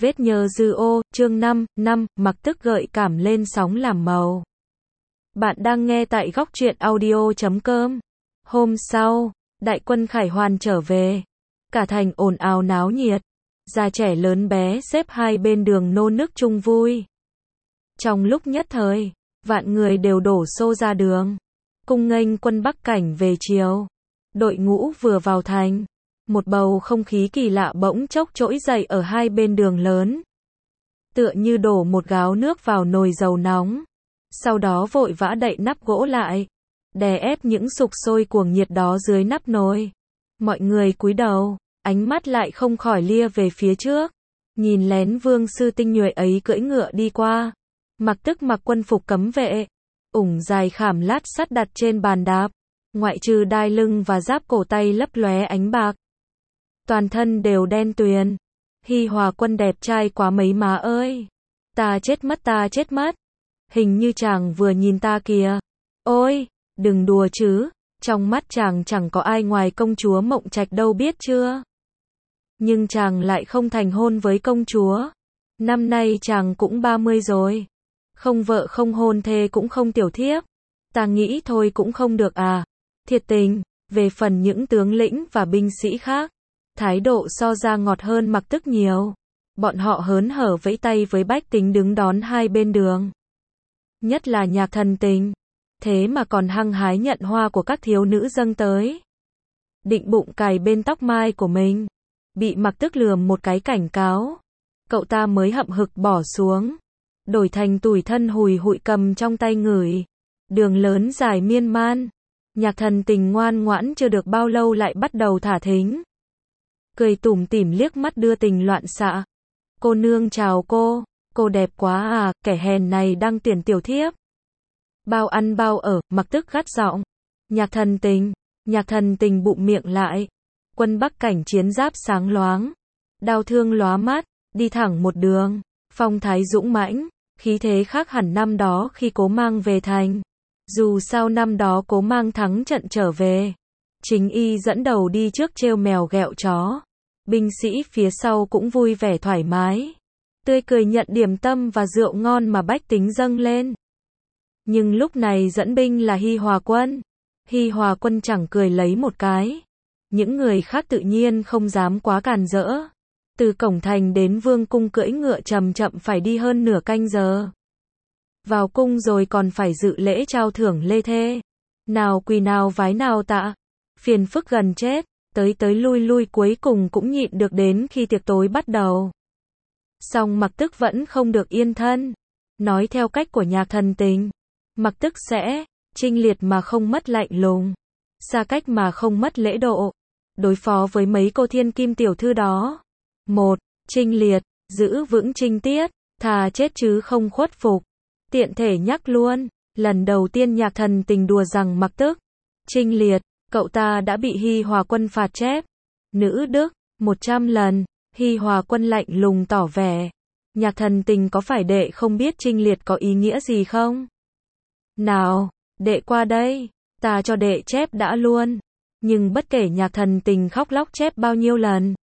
Vết nhơ dư ô, chương 5, mặc tức gợi cảm lên sóng làm màu. Bạn đang nghe tại góc truyện audio.com. Hôm sau, đại quân Khải Hoàn trở về. Cả thành ồn ào náo nhiệt. Già trẻ lớn bé xếp hai bên đường nô nức chung vui. Trong lúc nhất thời, vạn người đều đổ xô ra đường. Cung nghênh quân Bắc Cảnh về chiều. Đội ngũ vừa vào thành. Một bầu không khí kỳ lạ bỗng chốc trỗi dậy ở hai bên đường lớn. Tựa như đổ một gáo nước vào nồi dầu nóng. Sau đó vội vã đậy nắp gỗ lại. Đè ép những sục sôi cuồng nhiệt đó dưới nắp nồi. Mọi người cúi đầu, ánh mắt lại không khỏi lia về phía trước. Nhìn lén vương sư tinh nhuệ ấy cưỡi ngựa đi qua. Mặc tức mặc quân phục cấm vệ. Ủng dài khảm lát sắt đặt trên bàn đạp. Ngoại trừ đai lưng và giáp cổ tay lấp lóe ánh bạc. Toàn thân đều đen tuyền. Hi Hòa Quân đẹp trai quá mấy má ơi. Ta chết mất. Hình như chàng vừa nhìn ta kìa. Ôi, đừng đùa chứ. Trong mắt chàng chẳng có ai ngoài công chúa Mộng Trạch đâu biết chưa. Nhưng chàng lại không thành hôn với công chúa. Năm nay chàng cũng 30 rồi. Không vợ không hôn thê cũng không tiểu thiếp. Ta nghĩ thôi cũng không được à. Thiệt tình, về phần những tướng lĩnh và binh sĩ khác. Thái độ so ra ngọt hơn Mặc Tức nhiều. Bọn họ hớn hở vẫy tay với bách tính đứng đón hai bên đường. Nhất là Nhạc Thần Tình. Thế mà còn hăng hái nhận hoa của các thiếu nữ dâng tới. Định bụng cài bên tóc mai của mình. Bị Mặc Tức lườm một cái cảnh cáo. Cậu ta mới hậm hực bỏ xuống. Đổi thành tủi thân hùi hụi cầm trong tay ngửi. Đường lớn dài miên man. Nhạc Thần Tình ngoan ngoãn chưa được bao lâu lại bắt đầu thả thính. Cười tủm tỉm liếc mắt đưa tình loạn xạ. Cô nương chào cô đẹp quá à, kẻ hèn này đang tuyển tiểu thiếp. Bao ăn bao ở, Mặc Tức gắt giọng. Nhạc Thần Tình bụng miệng lại. Quân Bắc Cảnh chiến giáp sáng loáng. Đao thương lóa mắt, đi thẳng một đường. Phong thái dũng mãnh, khí thế khác hẳn năm đó khi Cố Mang về thành. Dù sao năm đó Cố Mang thắng trận trở về. Chính y dẫn đầu đi trước trêu mèo ghẹo chó. Binh sĩ phía sau cũng vui vẻ thoải mái. Tươi cười nhận điểm tâm và rượu ngon mà bách tính dâng lên. Nhưng lúc này dẫn binh là Hi Hòa Quân. Hi Hòa Quân chẳng cười lấy một cái. Những người khác tự nhiên không dám quá càn rỡ. Từ cổng thành đến vương cung cưỡi ngựa chậm chậm phải đi hơn nửa canh giờ. Vào cung rồi còn phải dự lễ trao thưởng lê thê. Nào quỳ nào vái nào tạ. Phiền phức gần chết. Tới lui cuối cùng cũng nhịn được đến khi tiệc tối bắt đầu. Song Mặc Tức vẫn không được yên thân. Nói theo cách của Nhạc Thần Tình. Mặc Tức sẽ chinh liệt mà không mất lạnh lùng. Xa cách mà không mất lễ độ. Đối phó với mấy cô thiên kim tiểu thư đó. 1. Chinh liệt, giữ vững trinh tiết. Thà chết chứ không khuất phục. Tiện thể nhắc luôn. Lần đầu tiên Nhạc Thần Tình đùa rằng Mặc Tức chinh liệt. Cậu ta đã bị Hi Hòa Quân phạt chép. Nữ đức, 100 lần. Hi Hòa Quân lạnh lùng tỏ vẻ. Nhạc Thần Tình có phải đệ không biết chinh liệt có ý nghĩa gì không? Nào, đệ qua đây. Ta cho đệ chép đã luôn. Nhưng bất kể Nhạc Thần Tình khóc lóc chép bao nhiêu lần.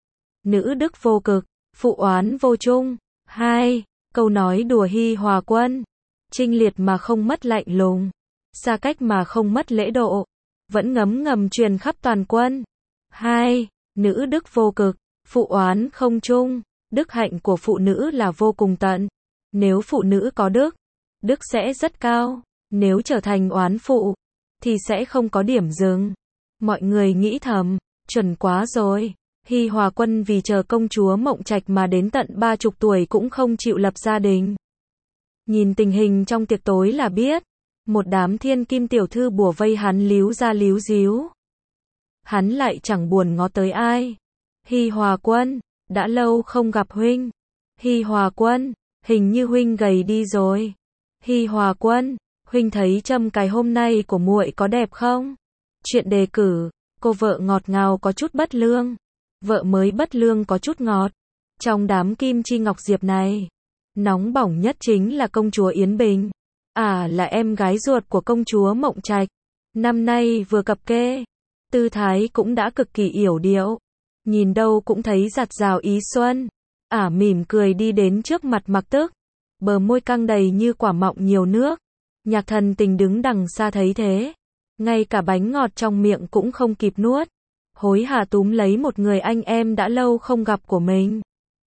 Nữ đức vô cực, phụ oán vô chung. 2. Câu nói đùa Hi Hòa Quân. Chinh liệt mà không mất lạnh lùng. Xa cách mà không mất lễ độ. Vẫn ngấm ngầm truyền khắp toàn quân. 2. Nữ đức vô cực, phụ oán không chung. Đức hạnh của phụ nữ là vô cùng tận. Nếu phụ nữ có đức sẽ rất cao. Nếu trở thành oán phụ, thì sẽ không có điểm dừng. Mọi người nghĩ thầm, chuẩn quá rồi. Hi Hòa Quân vì chờ công chúa Mộng Trạch mà đến tận 30 tuổi cũng không chịu lập gia đình. Nhìn tình hình trong tiệc tối là biết. Một đám thiên kim tiểu thư bủa vây hắn líu ra líu díu. Hắn lại chẳng buồn ngó tới ai. Hi Hòa Quân, đã lâu không gặp huynh. Hi Hòa Quân, hình như huynh gầy đi rồi. Hi Hòa Quân, huynh thấy trâm cài hôm nay của muội có đẹp không? Chuyện đề cử, cô vợ ngọt ngào có chút bất lương. Vợ mới bất lương có chút ngọt. Trong đám kim chi ngọc diệp này, nóng bỏng nhất chính là công chúa Yến Bình. Là em gái ruột của công chúa Mộng Trạch. Năm nay vừa cập kê. Tư thái cũng đã cực kỳ yểu điệu. Nhìn đâu cũng thấy giặt rào ý xuân. Mỉm cười đi đến trước mặt Mặc Tức, bờ môi căng đầy như quả mọng nhiều nước. Nhạc Thần Tình đứng đằng xa thấy thế, ngay cả bánh ngọt trong miệng cũng không kịp nuốt, hối hả túm lấy một người anh em đã lâu không gặp của mình.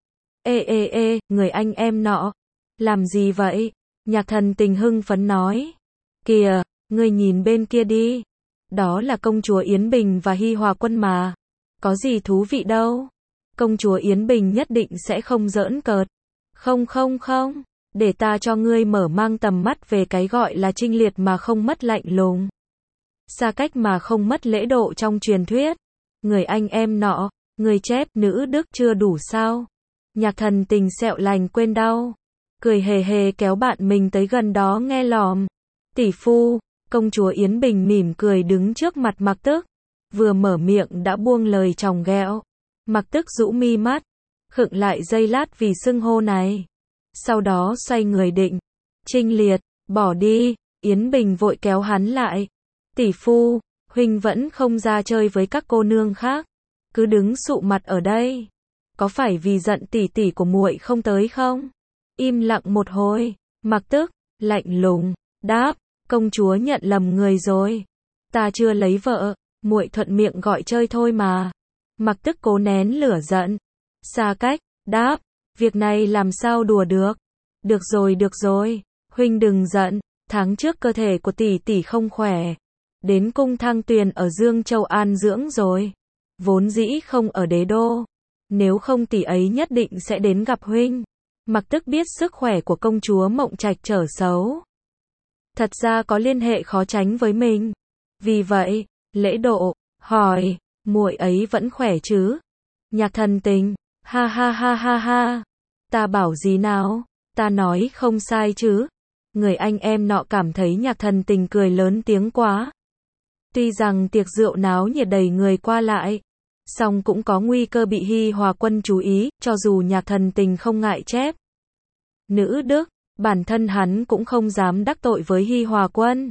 Ê, người anh em nọ, làm gì vậy? Nhạc Thần Tình hưng phấn nói. Kìa, ngươi nhìn bên kia đi, đó là công chúa Yến Bình và Hi Hòa Quân mà, có gì thú vị đâu. Công chúa Yến Bình nhất định sẽ không giỡn cợt. Không, để ta cho ngươi mở mang tầm mắt về cái gọi là trinh liệt mà không mất lạnh lùng, xa cách mà không mất lễ độ trong truyền thuyết. Người anh em nọ, người chép nữ đức chưa đủ sao? Nhạc Thần Tình sẹo lành quên đau, cười hề hề kéo bạn mình tới gần đó nghe lỏm. Tỷ phu, công chúa Yến Bình mỉm cười đứng trước mặt Mặc Tức, vừa mở miệng đã buông lời chòng ghẹo. Mặc Tức rũ mi mắt, khựng lại giây lát vì xưng hô này, sau đó xoay người định trinh liệt, bỏ đi. Yến Bình vội kéo hắn lại. Tỷ phu, huynh vẫn không ra chơi với các cô nương khác, cứ đứng sụ mặt ở đây, có phải vì giận tỷ tỷ của muội không tới không? Im lặng một hồi, Mặc Tức lạnh lùng đáp, công chúa nhận lầm người rồi, ta chưa lấy vợ, muội thuận miệng gọi chơi thôi mà. Mặc Tức cố nén lửa giận, xa cách đáp, việc này làm sao đùa được. Được rồi, huynh đừng giận, tháng trước cơ thể của tỷ tỷ không khỏe, đến cung Thăng Tuyền ở Dương Châu an dưỡng rồi, vốn dĩ không ở đế đô, nếu không tỷ ấy nhất định sẽ đến gặp huynh. Mặc Tức biết sức khỏe của công chúa Mộng Trạch trở xấu, thật ra có liên hệ khó tránh với mình, vì vậy, lễ độ, hỏi, muội ấy vẫn khỏe chứ? Nhạc Thần Tình, ha, ta bảo gì nào, ta nói không sai chứ? Người anh em nọ cảm thấy Nhạc Thần Tình cười lớn tiếng quá. Tuy rằng tiệc rượu náo nhiệt đầy người qua lại, song cũng có nguy cơ bị Hi Hòa Quân chú ý, cho dù Nhạc Thần Tình không ngại chép nữ đức, bản thân hắn cũng không dám đắc tội với Hi Hòa Quân.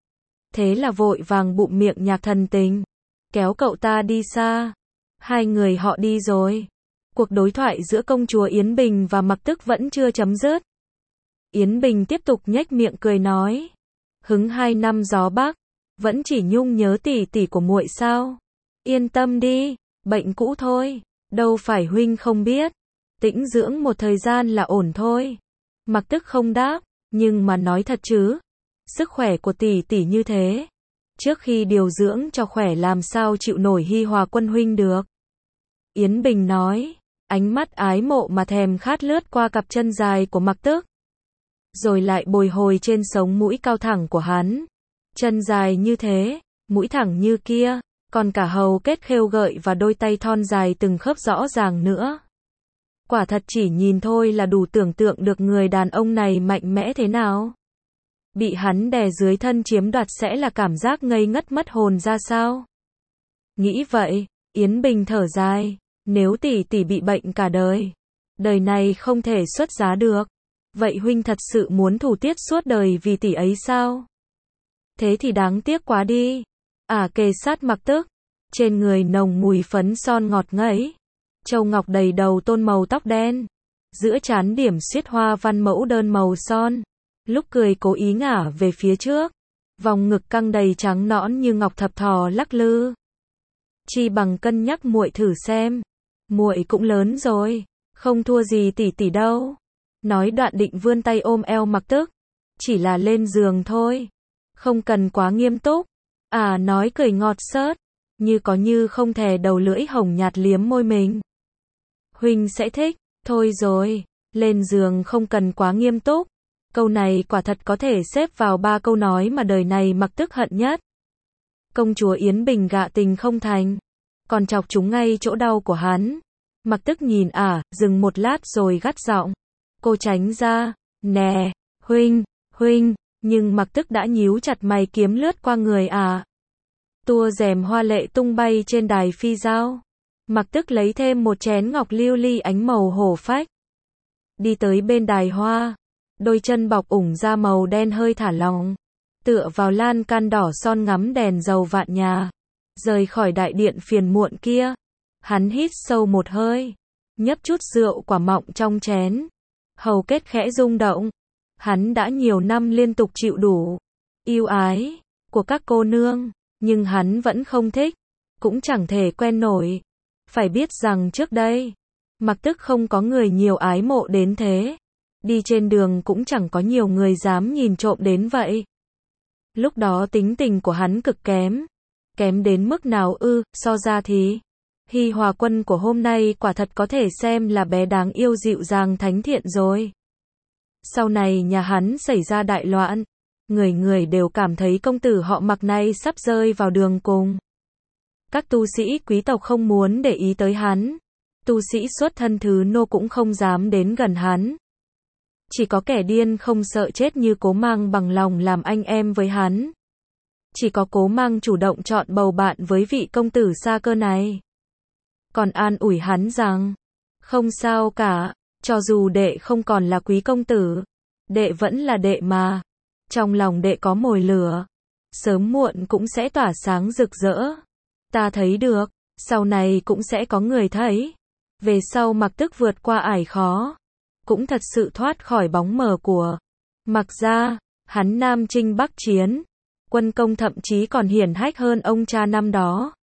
Thế là vội vàng bụm miệng Nhạc Thần Tình, kéo cậu ta đi xa. Hai người họ đi rồi. Cuộc đối thoại giữa công chúa Yến Bình và Mặc Tức vẫn chưa chấm dứt. Yến Bình tiếp tục nhếch miệng cười nói, hứng 2 năm gió bắc, vẫn chỉ nhung nhớ tỷ tỷ của muội sao? Yên tâm đi, bệnh cũ thôi, đâu phải huynh không biết, tĩnh dưỡng một thời gian là ổn thôi. Mặc Tức không đáp, nhưng mà nói thật chứ, sức khỏe của tỷ tỷ như thế, trước khi điều dưỡng cho khỏe làm sao chịu nổi Hi Hòa Quân huynh được. Yến Bình nói, ánh mắt ái mộ mà thèm khát lướt qua cặp chân dài của Mặc Tức, rồi lại bồi hồi trên sống mũi cao thẳng của hắn. Chân dài như thế, mũi thẳng như kia, còn cả hầu kết khêu gợi và đôi tay thon dài từng khớp rõ ràng nữa. Quả thật chỉ nhìn thôi là đủ tưởng tượng được người đàn ông này mạnh mẽ thế nào. Bị hắn đè dưới thân chiếm đoạt sẽ là cảm giác ngây ngất mất hồn ra sao? Nghĩ vậy, Yến Bình thở dài, nếu tỷ tỷ bị bệnh cả đời, đời này không thể xuất giá được, vậy huynh thật sự muốn thủ tiết suốt đời vì tỷ ấy sao? Thế thì đáng tiếc quá đi. Kề sát Mặc Tức, trên người nồng mùi phấn son ngọt ngấy, châu ngọc đầy đầu tôn màu tóc đen, giữa trán điểm xuyết hoa văn mẫu đơn màu son, lúc cười cố ý ngả về phía trước, vòng ngực căng đầy trắng nõn như ngọc thập thò lắc lư. Chi bằng cân nhắc muội thử xem, muội cũng lớn rồi, không thua gì tỷ tỷ đâu. Nói đoạn định vươn tay ôm eo Mặc Tức, chỉ là lên giường thôi, không cần quá nghiêm túc. Nói cười ngọt xớt, như có như không thè đầu lưỡi hồng nhạt liếm môi mình. Huynh sẽ thích, thôi rồi, lên giường không cần quá nghiêm túc. Câu này quả thật có thể xếp vào 3 câu nói mà đời này Mặc Tức hận nhất. Công chúa Yến Bình gạ tình không thành, còn chọc chúng ngay chỗ đau của hắn. Mặc Tức nhìn dừng một lát rồi gắt giọng, cô tránh ra, nè, huynh, nhưng Mặc Tức đã nhíu chặt mày kiếm lướt qua người tua rèm hoa lệ tung bay trên đài phi giao. Mặc Tức lấy thêm một chén ngọc lưu ly ánh màu hổ phách, đi tới bên đài hoa, đôi chân bọc ủng da màu đen hơi thả lỏng, tựa vào lan can đỏ son ngắm đèn dầu vạn nhà. Rời khỏi đại điện phiền muộn kia, hắn hít sâu một hơi, nhấp chút rượu quả mọng trong chén. Hầu kết khẽ rung động. Hắn đã nhiều năm liên tục chịu đủ ưu ái của các cô nương, nhưng hắn vẫn không thích, cũng chẳng thể quen nổi. Phải biết rằng trước đây, Mặc Tức không có người nhiều ái mộ đến thế. Đi trên đường cũng chẳng có nhiều người dám nhìn trộm đến vậy. Lúc đó tính tình của hắn cực kém. Kém đến mức nào ư, so ra thì Hi Hòa Quân của hôm nay quả thật có thể xem là bé đáng yêu dịu dàng thánh thiện rồi. Sau này nhà hắn xảy ra đại loạn, người người đều cảm thấy công tử họ Mặc này sắp rơi vào đường cùng. Các tu sĩ quý tộc không muốn để ý tới hắn. Tu sĩ xuất thân thứ nô cũng không dám đến gần hắn. Chỉ có kẻ điên không sợ chết như Cố Mang bằng lòng làm anh em với hắn. Chỉ có Cố Mang chủ động chọn bầu bạn với vị công tử xa cơ này. Còn an ủi hắn rằng, không sao cả, cho dù đệ không còn là quý công tử, đệ vẫn là đệ mà. Trong lòng đệ có mồi lửa, sớm muộn cũng sẽ tỏa sáng rực rỡ. Ta thấy được, sau này cũng sẽ có người thấy. Về sau Mặc Tức vượt qua ải khó, cũng thật sự thoát khỏi bóng mờ của Mặc gia. Hắn nam chinh bắc chiến, quân công thậm chí còn hiển hách hơn ông cha năm đó.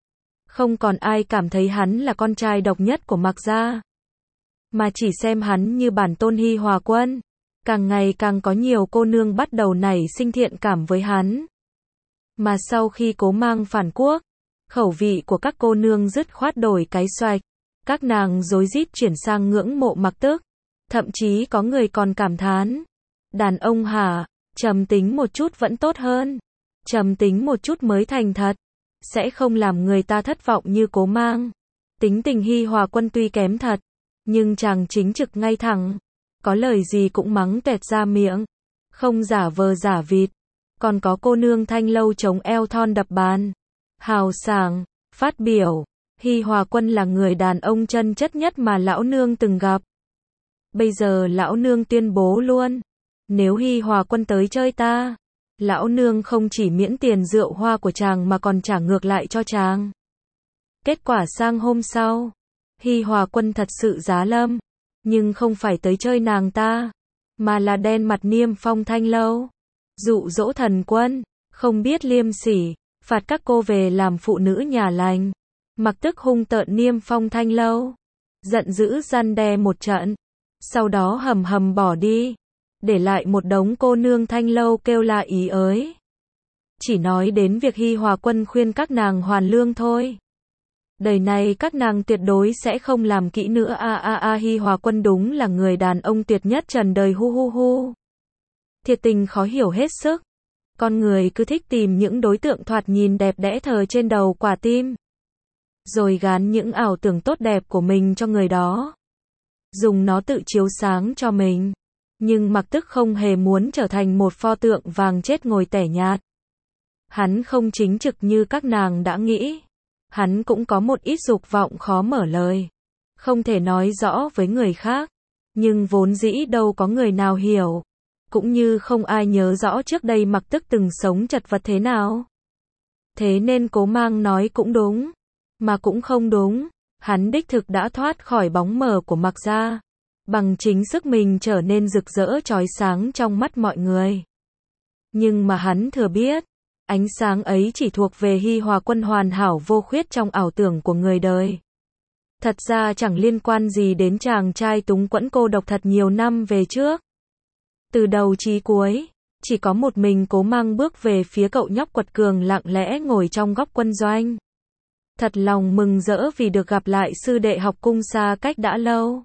Không còn ai cảm thấy hắn là con trai độc nhất của Mặc gia, mà chỉ xem hắn như bản tôn Hi Hòa Quân. Càng ngày càng có nhiều cô nương bắt đầu nảy sinh thiện cảm với hắn. Mà sau khi Cố Mang phản quốc, khẩu vị của các cô nương dứt khoát đổi cái xoạch. Các nàng rối rít chuyển sang ngưỡng mộ Mặc Tức. Thậm chí có người còn cảm thán, đàn ông hả, trầm tính một chút vẫn tốt hơn. Trầm tính một chút mới thành thật, sẽ không làm người ta thất vọng như Cố Mang. Tính tình Hi Hòa Quân tuy kém thật, nhưng chàng chính trực ngay thẳng, có lời gì cũng mắng tuẹt ra miệng, không giả vờ giả vịt. Còn có cô nương Thanh Lâu chống eo thon đập bàn, hào sảng, phát biểu, Hi Hòa Quân là người đàn ông chân chất nhất mà lão nương từng gặp. Bây giờ lão nương tuyên bố luôn, nếu Hi Hòa Quân tới chơi ta, lão nương không chỉ miễn tiền rượu hoa của chàng mà còn trả ngược lại cho chàng. Kết quả sang hôm sau, Hi Hòa Quân thật sự giá lâm, nhưng không phải tới chơi nàng ta, mà là đen mặt Niêm Phong Thanh Lâu, dụ dỗ thần quân, không biết liêm sỉ, phạt các cô về làm phụ nữ nhà lành. Mặc Tức hung tợn Niêm Phong Thanh Lâu, giận dữ răn đe một trận, sau đó hầm hầm bỏ đi, để lại một đống cô nương Thanh Lâu kêu la ý ới. Chỉ nói đến việc Hi Hòa Quân khuyên các nàng hoàn lương thôi. Đời này các nàng tuyệt đối sẽ không làm kỹ nữa. Hi Hòa Quân đúng là người đàn ông tuyệt nhất trần đời hu hu hu. Thiệt tình khó hiểu hết sức. Con người cứ thích tìm những đối tượng thoạt nhìn đẹp đẽ thờ trên đầu quả tim, rồi gán những ảo tưởng tốt đẹp của mình cho người đó, dùng nó tự chiếu sáng cho mình. Nhưng Mặc Tức không hề muốn trở thành một pho tượng vàng chết ngồi tẻ nhạt. Hắn không chính trực như các nàng đã nghĩ. Hắn cũng có một ít dục vọng khó mở lời, không thể nói rõ với người khác, nhưng vốn dĩ đâu có người nào hiểu, cũng như không ai nhớ rõ trước đây Mặc Tức từng sống chật vật thế nào. Thế nên Cố Mang nói cũng đúng, mà cũng không đúng. Hắn đích thực đã thoát khỏi bóng mờ của Mặc gia, bằng chính sức mình trở nên rực rỡ chói sáng trong mắt mọi người. Nhưng mà hắn thừa biết, ánh sáng ấy chỉ thuộc về Hi Hòa Quân hoàn hảo vô khuyết trong ảo tưởng của người đời. Thật ra chẳng liên quan gì đến chàng trai túng quẫn cô độc thật nhiều năm về trước. Từ đầu chí cuối, chỉ có một mình Cố Mang bước về phía cậu nhóc quật cường lặng lẽ ngồi trong góc quân doanh. Thật lòng mừng rỡ vì được gặp lại sư đệ học cung xa cách đã lâu.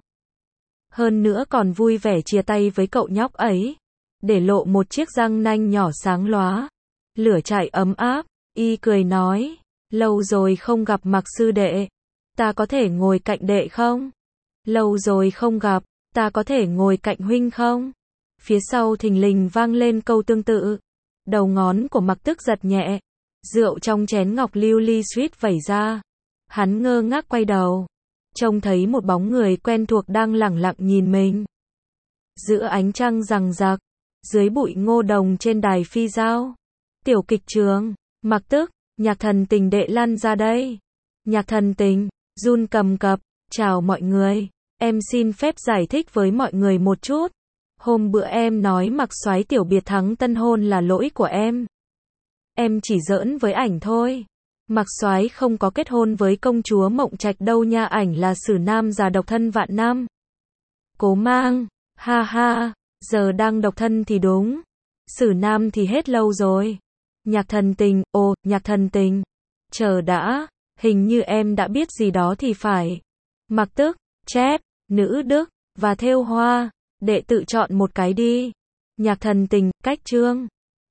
Hơn nữa còn vui vẻ chia tay với cậu nhóc ấy, để lộ một chiếc răng nanh nhỏ sáng lóa, lửa chạy ấm áp. Y cười nói, lâu rồi không gặp Mặc sư đệ, ta có thể ngồi cạnh đệ không? Lâu rồi không gặp, ta có thể ngồi cạnh huynh không? Phía sau thình lình vang lên câu tương tự. Đầu ngón của Mặc Tức giật nhẹ, rượu trong chén ngọc lưu ly suýt vẩy ra. Hắn ngơ ngác quay đầu, trông thấy một bóng người quen thuộc đang lẳng lặng nhìn mình. Giữa ánh trăng rằng rặc, dưới bụi ngô đồng trên đài phi giao, tiểu kịch trường, Mặc Tức, Nhạc Thần Tình đệ lăn ra đây. Nhạc Thần Tình, run cầm cập, Chào mọi người. Em xin phép giải thích với mọi người một chút. Hôm bữa em nói Mạc Soái tiểu biệt thắng tân hôn là lỗi của em. Em chỉ giỡn với ảnh thôi. Mạc Soái không có kết hôn với công chúa Mộng Trạch đâu nha, ảnh là xử nam già độc thân vạn năm. Cố mang, ha ha, giờ đang độc thân thì đúng. Xử nam thì hết lâu rồi. Nhạc Thần Tình, ồ, Nhạc Thần Tình. Chờ đã, hình như em đã biết gì đó thì phải. Mặc Tức, chép, nữ đức, và thêu hoa. Đệ tự chọn một cái đi. Nhạc Thần Tình, cách chương.